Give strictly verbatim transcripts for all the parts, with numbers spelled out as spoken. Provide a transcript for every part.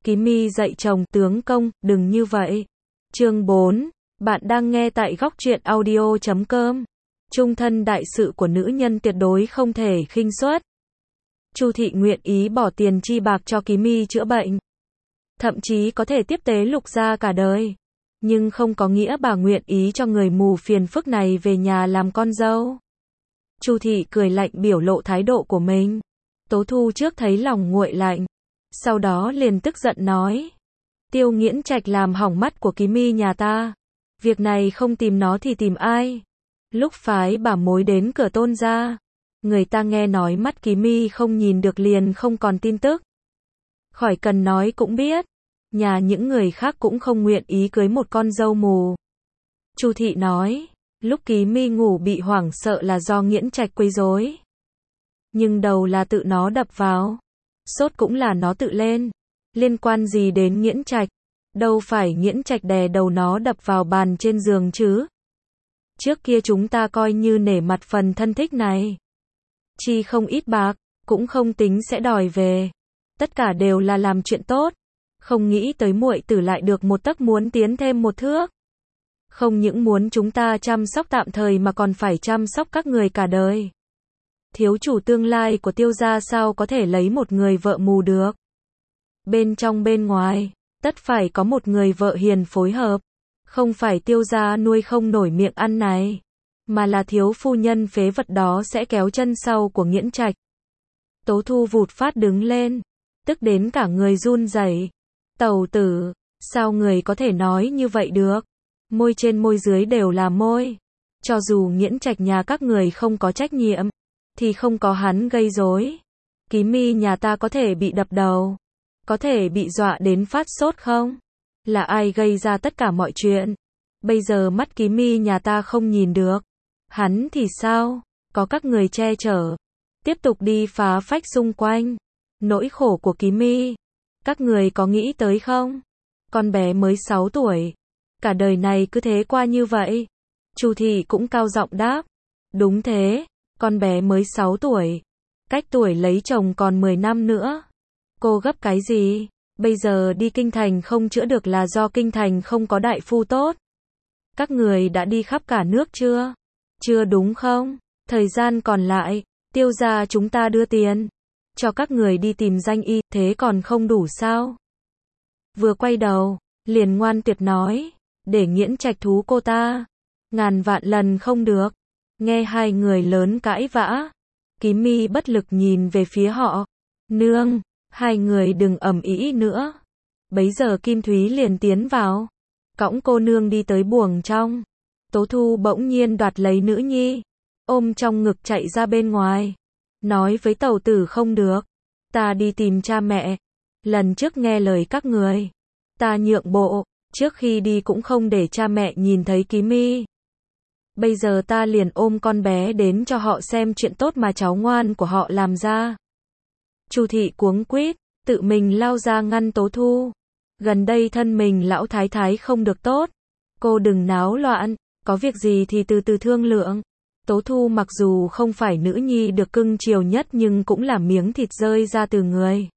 Ký Mi dạy chồng, tướng công, đừng như vậy. Chương bốn. Bạn đang nghe tại góc truyện audio chấm com. Trung thân đại sự của nữ nhân tuyệt đối không thể khinh suất. Chu thị nguyện ý bỏ tiền chi bạc cho Ký Mi chữa bệnh. Thậm chí có thể tiếp tế Lục gia cả đời. Nhưng không có nghĩa bà nguyện ý cho người mù phiền phức này về nhà làm con dâu. Chu thị cười lạnh biểu lộ thái độ của mình. Tố Thu trước thấy lòng nguội lạnh. Sau đó liền tức giận nói. Tiêu Nghiễn Trạch làm hỏng mắt của Ký Mi nhà ta. Việc này không tìm nó thì tìm ai? Lúc phái bà mối đến cửa Tôn gia, người ta nghe nói mắt Ký Mi không nhìn được liền không còn tin tức. Khỏi cần nói cũng biết, nhà những người khác cũng không nguyện ý cưới một con dâu mù. Chu thị nói, lúc Ký Mi ngủ bị hoảng sợ là do Nghiễn Trạch quấy rối. Nhưng đầu là tự nó đập vào. Sốt cũng là nó tự lên. Liên quan gì đến Nghiễn Trạch? Đâu phải Nghiễn Trạch đè đầu nó đập vào bàn trên giường chứ. Trước kia chúng ta coi như nể mặt phần thân thích này. Chi không ít bạc, cũng không tính sẽ đòi về. Tất cả đều là làm chuyện tốt. Không nghĩ tới muội tử lại được một tấc muốn tiến thêm một thước. Không những muốn chúng ta chăm sóc tạm thời mà còn phải chăm sóc các người cả đời. Thiếu chủ tương lai của Tiêu gia sao có thể lấy một người vợ mù được. Bên trong bên ngoài, tất phải có một người vợ hiền phối hợp. Không phải Tiêu gia nuôi không nổi miệng ăn này, mà là thiếu phu nhân phế vật đó sẽ kéo chân sau của Nghiễn Trạch. Tố Thu vụt phát đứng lên, tức đến cả người run rẩy. Tẩu tử, sao người có thể nói như vậy được? Môi trên môi dưới đều là môi. Cho dù Nghiễn Trạch nhà các người không có trách nhiệm, thì không có hắn gây rối. Ký Mi nhà ta có thể bị đập đầu, có thể bị dọa đến phát sốt không? Là ai gây ra tất cả mọi chuyện? Bây giờ mắt Ký Mi nhà ta không nhìn được. Hắn thì sao? Có các người che chở. Tiếp tục đi phá phách xung quanh. Nỗi khổ của Ký Mi, các người có nghĩ tới không? Con bé mới sáu tuổi. Cả đời này cứ thế qua như vậy. Chu thị cũng cao giọng đáp. Đúng thế, con bé mới sáu tuổi. Cách tuổi lấy chồng còn mười năm nữa. Cô gấp cái gì? Bây giờ đi kinh thành không chữa được là do kinh thành không có đại phu tốt. Các người đã đi khắp cả nước chưa? Chưa đúng không? Thời gian còn lại, Tiêu gia chúng ta đưa tiền cho các người đi tìm danh y, thế còn không đủ sao? Vừa quay đầu, liền ngoan tuyệt nói, để Nghiễn Trạch thú cô ta. Ngàn vạn lần không được. Nghe hai người lớn cãi vã, Ký Mi bất lực nhìn về phía họ. Nương, hai người đừng ầm ĩ nữa. Bấy giờ Kim Thúy liền tiến vào, cõng cô nương đi tới buồng trong. Tố Thu bỗng nhiên đoạt lấy nữ nhi, ôm trong ngực chạy ra bên ngoài. Nói với tẩu tử không được, ta đi tìm cha mẹ. Lần trước nghe lời các người, ta nhượng bộ, trước khi đi cũng không để cha mẹ nhìn thấy Ký Mi. Bây giờ ta liền ôm con bé đến cho họ xem chuyện tốt mà cháu ngoan của họ làm ra. Chu thị cuống quýt, tự mình lao ra ngăn Tố Thu. Gần đây thân mình lão thái thái không được tốt. Cô đừng náo loạn, có việc gì thì từ từ thương lượng. Tố Thu mặc dù không phải nữ nhi được cưng chiều nhất nhưng cũng là miếng thịt rơi ra từ người.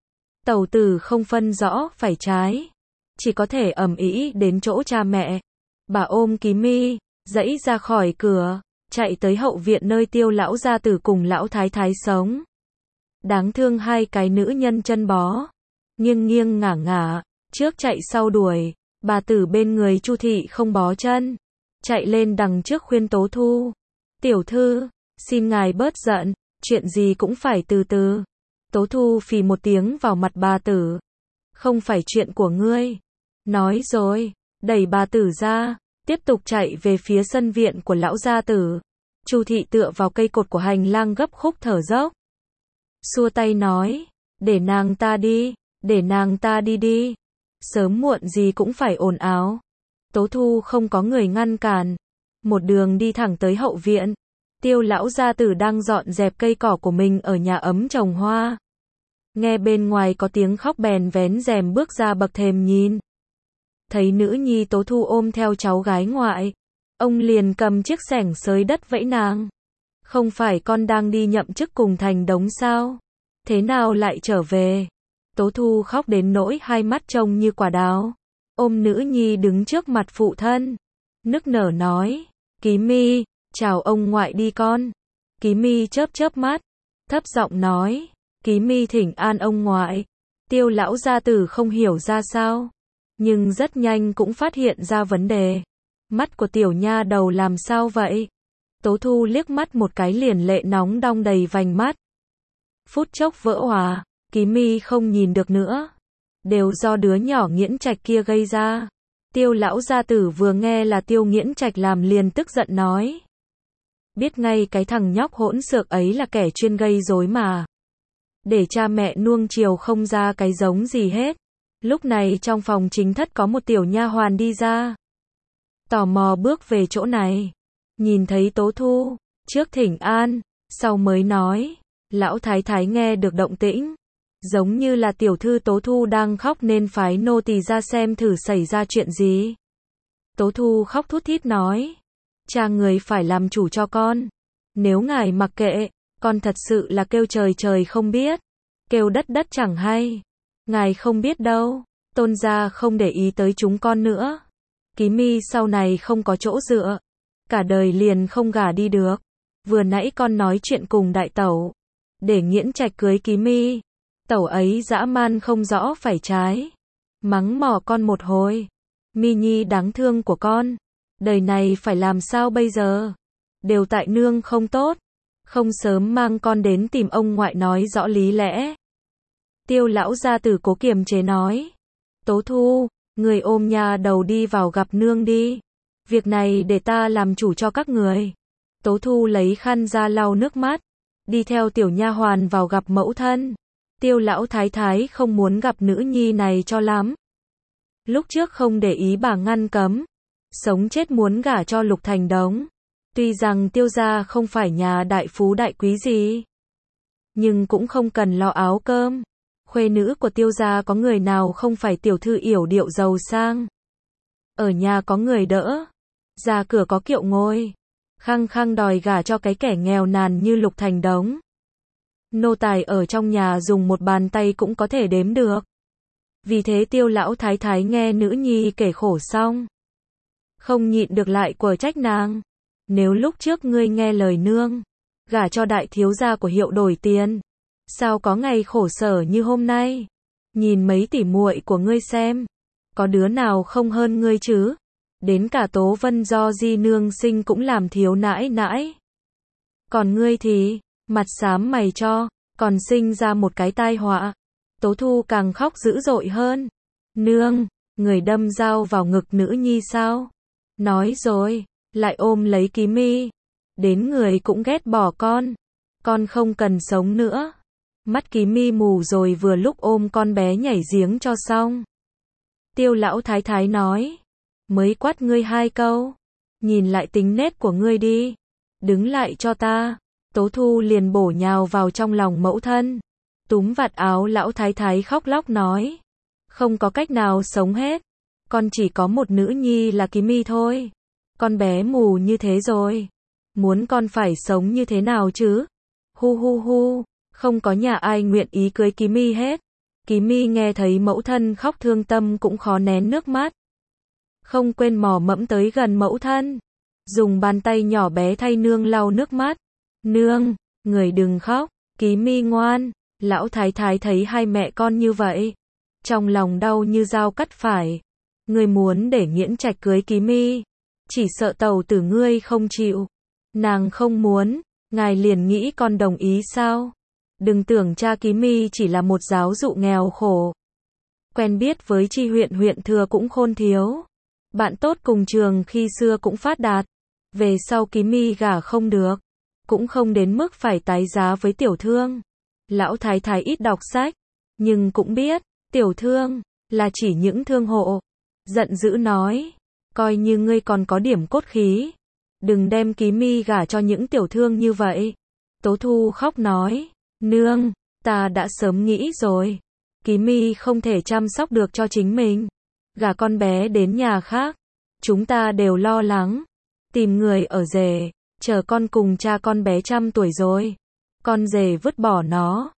Tẩu tử không phân rõ phải trái, chỉ có thể ầm ĩ đến chỗ cha mẹ. Bà ôm Ký Mi, giãy ra khỏi cửa, chạy tới hậu viện nơi Tiêu lão gia tử cùng lão thái thái sống. Đáng thương hai cái nữ nhân chân bó, nghiêng nghiêng ngả ngả, trước chạy sau đuổi. Bà tử bên người Chu thị không bó chân, chạy lên đằng trước khuyên Tố Thu. Tiểu thư, xin ngài bớt giận, chuyện gì cũng phải từ từ. Tố Thu phì một tiếng vào mặt bà tử. Không phải chuyện của ngươi. Nói rồi, đẩy bà tử ra, tiếp tục chạy về phía sân viện của lão gia tử. Chu thị tựa vào cây cột của hành lang gấp khúc thở dốc. Xua tay nói, để nàng ta đi, để nàng ta đi đi. Sớm muộn gì cũng phải ồn ào. Tố Thu không có người ngăn cản. Một đường đi thẳng tới hậu viện. Tiêu lão gia tử đang dọn dẹp cây cỏ của mình ở nhà ấm trồng hoa. Nghe bên ngoài có tiếng khóc bèn vén rèm bước ra bậc thềm nhìn. Thấy nữ nhi Tố Thu ôm theo cháu gái ngoại. Ông liền cầm chiếc xẻng xới đất vẫy nàng. Không phải con đang đi nhậm chức cùng thành đống sao? Thế nào lại trở về? Tố Thu khóc đến nỗi hai mắt trông như quả đào. Ôm nữ nhi đứng trước mặt phụ thân. Nức nở nói. Ký Mi, chào ông ngoại đi con. Ký Mi chớp chớp mắt. Thấp giọng nói. Ký Mi thỉnh an ông ngoại. Tiêu lão gia tử không hiểu ra sao. Nhưng rất nhanh cũng phát hiện ra vấn đề. Mắt của tiểu nha đầu làm sao vậy? Tố Thu liếc mắt một cái liền lệ nóng đong đầy vành mắt. Phút chốc vỡ òa. Ký Mi không nhìn được nữa. Đều do đứa nhỏ Nghiễn Trạch kia gây ra. Tiêu lão gia tử vừa nghe là Tiêu Nghiễn Trạch làm liền tức giận nói. Biết ngay cái thằng nhóc hỗn xược ấy là kẻ chuyên gây rối mà. Để cha mẹ nuông chiều không ra cái giống gì hết. Lúc này trong phòng chính thất có một tiểu nha hoàn đi ra. Tò mò bước về chỗ này. Nhìn thấy Tố Thu, trước thỉnh an, sau mới nói. Lão thái thái nghe được động tĩnh. Giống như là tiểu thư Tố Thu đang khóc nên phái nô tỳ ra xem thử xảy ra chuyện gì. Tố Thu khóc thút thít nói. Cha người phải làm chủ cho con. Nếu ngài mặc kệ, con thật sự là kêu trời trời không biết. Kêu đất đất chẳng hay. Ngài không biết đâu. Tôn gia không để ý tới chúng con nữa. Ký Mi sau này không có chỗ dựa. Cả đời liền không gả đi được. Vừa nãy con nói chuyện cùng đại tẩu. Để Nghiễn Trạch cưới Ký Mi. Tẩu ấy dã man không rõ phải trái. Mắng mỏ con một hồi. Mi Nhi đáng thương của con. Đời này phải làm sao bây giờ? Đều tại nương không tốt. Không sớm mang con đến tìm ông ngoại nói rõ lý lẽ. Tiêu lão gia tử cố kiềm chế nói. Tố Thu, người ôm nhà đầu đi vào gặp nương đi. Việc này để ta làm chủ cho các người. Tố Thu lấy khăn ra lau nước mắt. Đi theo tiểu nha hoàn vào gặp mẫu thân. Tiêu lão thái thái không muốn gặp nữ nhi này cho lắm. Lúc trước không để ý bà ngăn cấm. Sống chết muốn gả cho Lục Thành Đống. Tuy rằng Tiêu gia không phải nhà đại phú đại quý gì. Nhưng cũng không cần lo áo cơm. Khuê nữ của Tiêu gia có người nào không phải tiểu thư yểu điệu giàu sang. Ở nhà có người đỡ. Ra cửa có kiệu ngồi. Khăng khăng đòi gả cho cái kẻ nghèo nàn như Lục Thành Đống. Nô tài ở trong nhà dùng một bàn tay cũng có thể đếm được. Vì thế Tiêu lão thái thái nghe nữ nhi kể khổ xong. Không nhịn được lại quở trách nàng. Nếu lúc trước ngươi nghe lời nương. Gả cho đại thiếu gia của Hiệu đổi tiền. Sao có ngày khổ sở như hôm nay. Nhìn mấy tỉ muội của ngươi xem. Có đứa nào không hơn ngươi chứ. Đến cả Tố Vân do di nương sinh cũng làm thiếu nãi nãi. Còn ngươi thì, mặt xám mày cho, còn sinh ra một cái tai họa. Tố Thu càng khóc dữ dội hơn. Nương, người đâm dao vào ngực nữ nhi sao? Nói rồi, lại ôm lấy Ký Mi. Đến người cũng ghét bỏ con. Con không cần sống nữa. Mắt Ký Mi mù rồi vừa lúc ôm con bé nhảy giếng cho xong. Tiêu lão thái thái nói. Mới quát ngươi hai câu. Nhìn lại tính nết của ngươi đi. Đứng lại cho ta. Tố Thu liền bổ nhào vào trong lòng mẫu thân. Túm vạt áo lão thái thái khóc lóc nói. Không có cách nào sống hết. Con chỉ có một nữ nhi là Ký Mi thôi. Con bé mù như thế rồi. Muốn con phải sống như thế nào chứ? Hu hu hu. Không có nhà ai nguyện ý cưới Ký Mi hết. Ký Mi nghe thấy mẫu thân khóc thương tâm cũng khó nén nước mắt. Không quên mò mẫm tới gần mẫu thân. Dùng bàn tay nhỏ bé thay nương lau nước mắt. Nương, người đừng khóc. Ký Mi ngoan. Lão thái thái thấy hai mẹ con như vậy. Trong lòng đau như dao cắt phải. Người muốn để Nghiễn Trạch cưới Ký Mi. Chỉ sợ tẩu tử ngươi không chịu. Nàng không muốn. Ngài liền nghĩ con đồng ý sao? Đừng tưởng cha Ký Mi chỉ là một giáo dụ nghèo khổ. Quen biết với tri huyện huyện thừa cũng khôn thiếu. Bạn tốt cùng trường khi xưa cũng phát đạt. Về sau Ký Mi gả không được. Cũng không đến mức phải tái giá với tiểu thương. Lão thái thái ít đọc sách. Nhưng cũng biết, tiểu thương, là chỉ những thương hộ. Giận dữ nói. Coi như ngươi còn có điểm cốt khí. Đừng đem Ký Mi gả cho những tiểu thương như vậy. Tố Thu khóc nói. Nương, ta đã sớm nghĩ rồi. Ký Mi không thể chăm sóc được cho chính mình. Gả con bé đến nhà khác. Chúng ta đều lo lắng. Tìm người ở rể. Chờ con cùng cha con bé trăm tuổi rồi. Con rể vứt bỏ nó.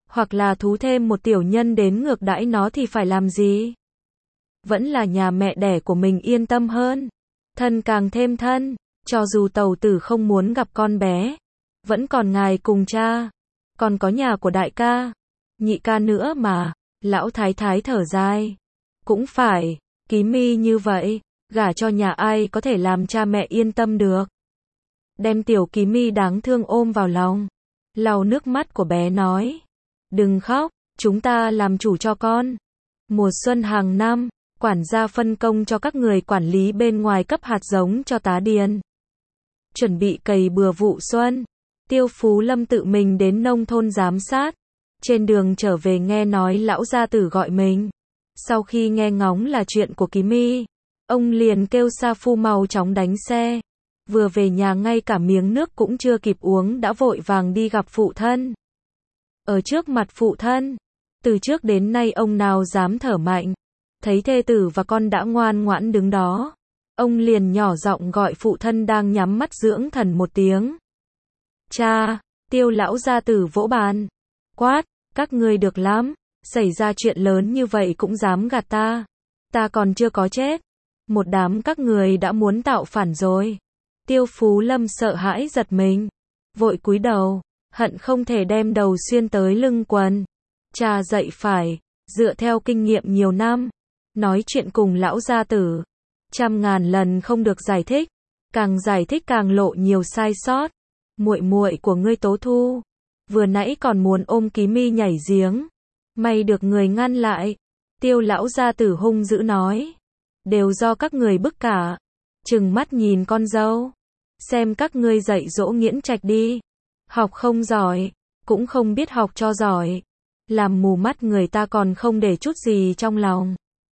hoặc là thú thêm một tiểu nhân đến ngược đãi nó thì phải làm gì? Vẫn là nhà mẹ đẻ của mình yên tâm hơn. Thân càng thêm thân, cho dù tàu tử không muốn gặp con bé, vẫn còn ngài cùng cha, còn có nhà của đại ca, nhị ca nữa mà. Lão thái thái thở dài. Cũng phải, Ký Mi như vậy, gả cho nhà ai có thể làm cha mẹ yên tâm được. Đem tiểu Ký Mi đáng thương ôm vào lòng, lau nước mắt của bé nói. Đừng khóc, chúng ta làm chủ cho con. Mùa xuân hàng năm, quản gia phân công cho các người quản lý bên ngoài cấp hạt giống cho tá điền. Chuẩn bị cày bừa vụ xuân, Tiêu Phú Lâm tự mình đến nông thôn giám sát. Trên đường trở về nghe nói lão gia tử gọi mình. Sau khi nghe ngóng là chuyện của Ký Mi, ông liền kêu Sa Phu mau chóng đánh xe. Vừa về nhà ngay cả miếng nước cũng chưa kịp uống đã vội vàng đi gặp phụ thân. Ở trước mặt phụ thân, từ trước đến nay ông nào dám thở mạnh. Thấy thê tử và con đã ngoan ngoãn đứng đó, ông liền nhỏ giọng gọi phụ thân đang nhắm mắt dưỡng thần một tiếng. Cha! Tiêu lão gia tử vỗ bàn, quát, các ngươi được lắm, xảy ra chuyện lớn như vậy cũng dám gạt ta. Ta còn chưa có chết, một đám các người đã muốn tạo phản rồi. Tiêu Phú Lâm sợ hãi giật mình, vội cúi đầu, hận không thể đem đầu xuyên tới lưng quần. Cha dạy phải, dựa theo kinh nghiệm nhiều năm, nói chuyện cùng lão gia tử, trăm ngàn lần không được giải thích, càng giải thích càng lộ nhiều sai sót. Muội muội của ngươi Tố Thu, vừa nãy còn muốn ôm Ký Mi nhảy giếng, may được người ngăn lại. Tiêu lão gia tử hung dữ nói, đều do các người bức cả. Trừng mắt nhìn con dâu, xem các ngươi dạy dỗ Nghiễn Trạch đi, học không giỏi, cũng không biết học cho giỏi, làm mù mắt người ta còn không để chút gì trong lòng.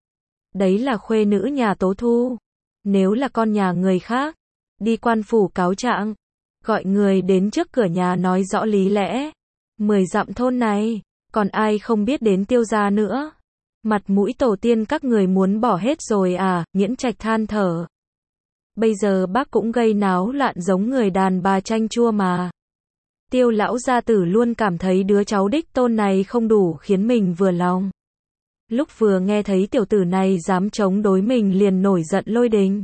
Đấy là khuê nữ nhà Tố Thu, nếu là con nhà người khác, đi quan phủ cáo trạng, gọi người đến trước cửa nhà nói rõ lý lẽ. Mười dặm thôn này, còn ai không biết đến Tiêu gia nữa. Mặt mũi tổ tiên các người muốn bỏ hết rồi à? Nghiễn Trạch than thở. Bây giờ bác cũng gây náo loạn giống người đàn bà chanh chua mà. Tiêu lão gia tử luôn cảm thấy đứa cháu đích tôn này không đủ khiến mình vừa lòng. Lúc vừa nghe thấy tiểu tử này dám chống đối mình liền nổi giận lôi đình.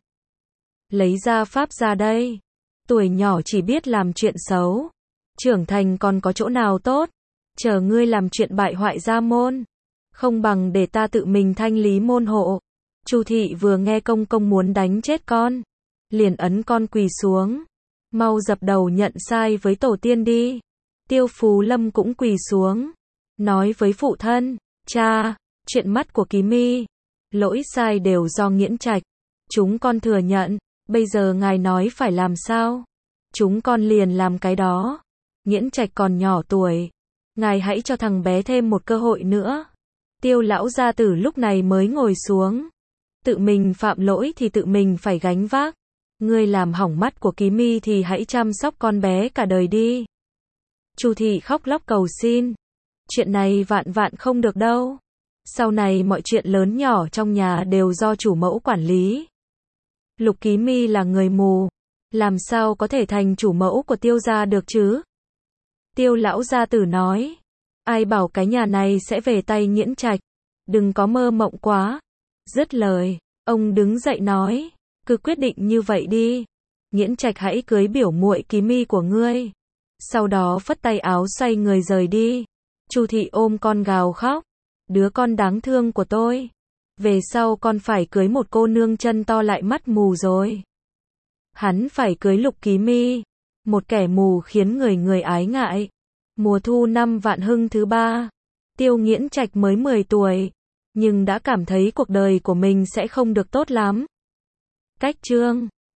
Lấy ra pháp ra đây. Tuổi nhỏ chỉ biết làm chuyện xấu, trưởng thành còn có chỗ nào tốt, chờ ngươi làm chuyện bại hoại gia môn, không bằng để ta tự mình thanh lý môn hộ. Chu thị vừa nghe công công muốn đánh chết con, liền ấn con quỳ xuống, mau dập đầu nhận sai với tổ tiên đi. Tiêu Phú Lâm cũng quỳ xuống, nói với phụ thân, cha, chuyện mắt của Ký Mi, lỗi sai đều do Nghiễn Trạch, chúng con thừa nhận. Bây giờ ngài nói phải làm sao? Chúng con liền làm cái đó. Nghiễn Trạch còn nhỏ tuổi, ngài hãy cho thằng bé thêm một cơ hội nữa. Tiêu lão gia tử lúc này mới ngồi xuống. Tự mình phạm lỗi thì tự mình phải gánh vác. Ngươi làm hỏng mắt của Ký Mi thì hãy chăm sóc con bé cả đời đi. Chu thị khóc lóc cầu xin. Chuyện này vạn vạn không được đâu. Sau này mọi chuyện lớn nhỏ trong nhà đều do chủ mẫu quản lý. Lục Ký Mi là người mù, làm sao có thể thành chủ mẫu của Tiêu gia được chứ? Tiêu lão gia tử nói, ai bảo cái nhà này sẽ về tay Nghiễn Trạch, đừng có mơ mộng quá. Dứt lời, ông đứng dậy nói, cứ quyết định như vậy đi. Nghiễn Trạch hãy cưới biểu muội Ký Mi của ngươi. Sau đó phất tay áo xoay người rời đi. Chu thị ôm con gào khóc, đứa con đáng thương của tôi. Về sau con phải cưới một cô nương chân to lại mắt mù rồi. Hắn phải cưới Lục Ký Mi, một kẻ mù khiến người người ái ngại. Mùa thu năm Vạn Hưng thứ ba, Tiêu Nghiễn Trạch mới mười tuổi, nhưng đã cảm thấy cuộc đời của mình sẽ không được tốt lắm. Cách chương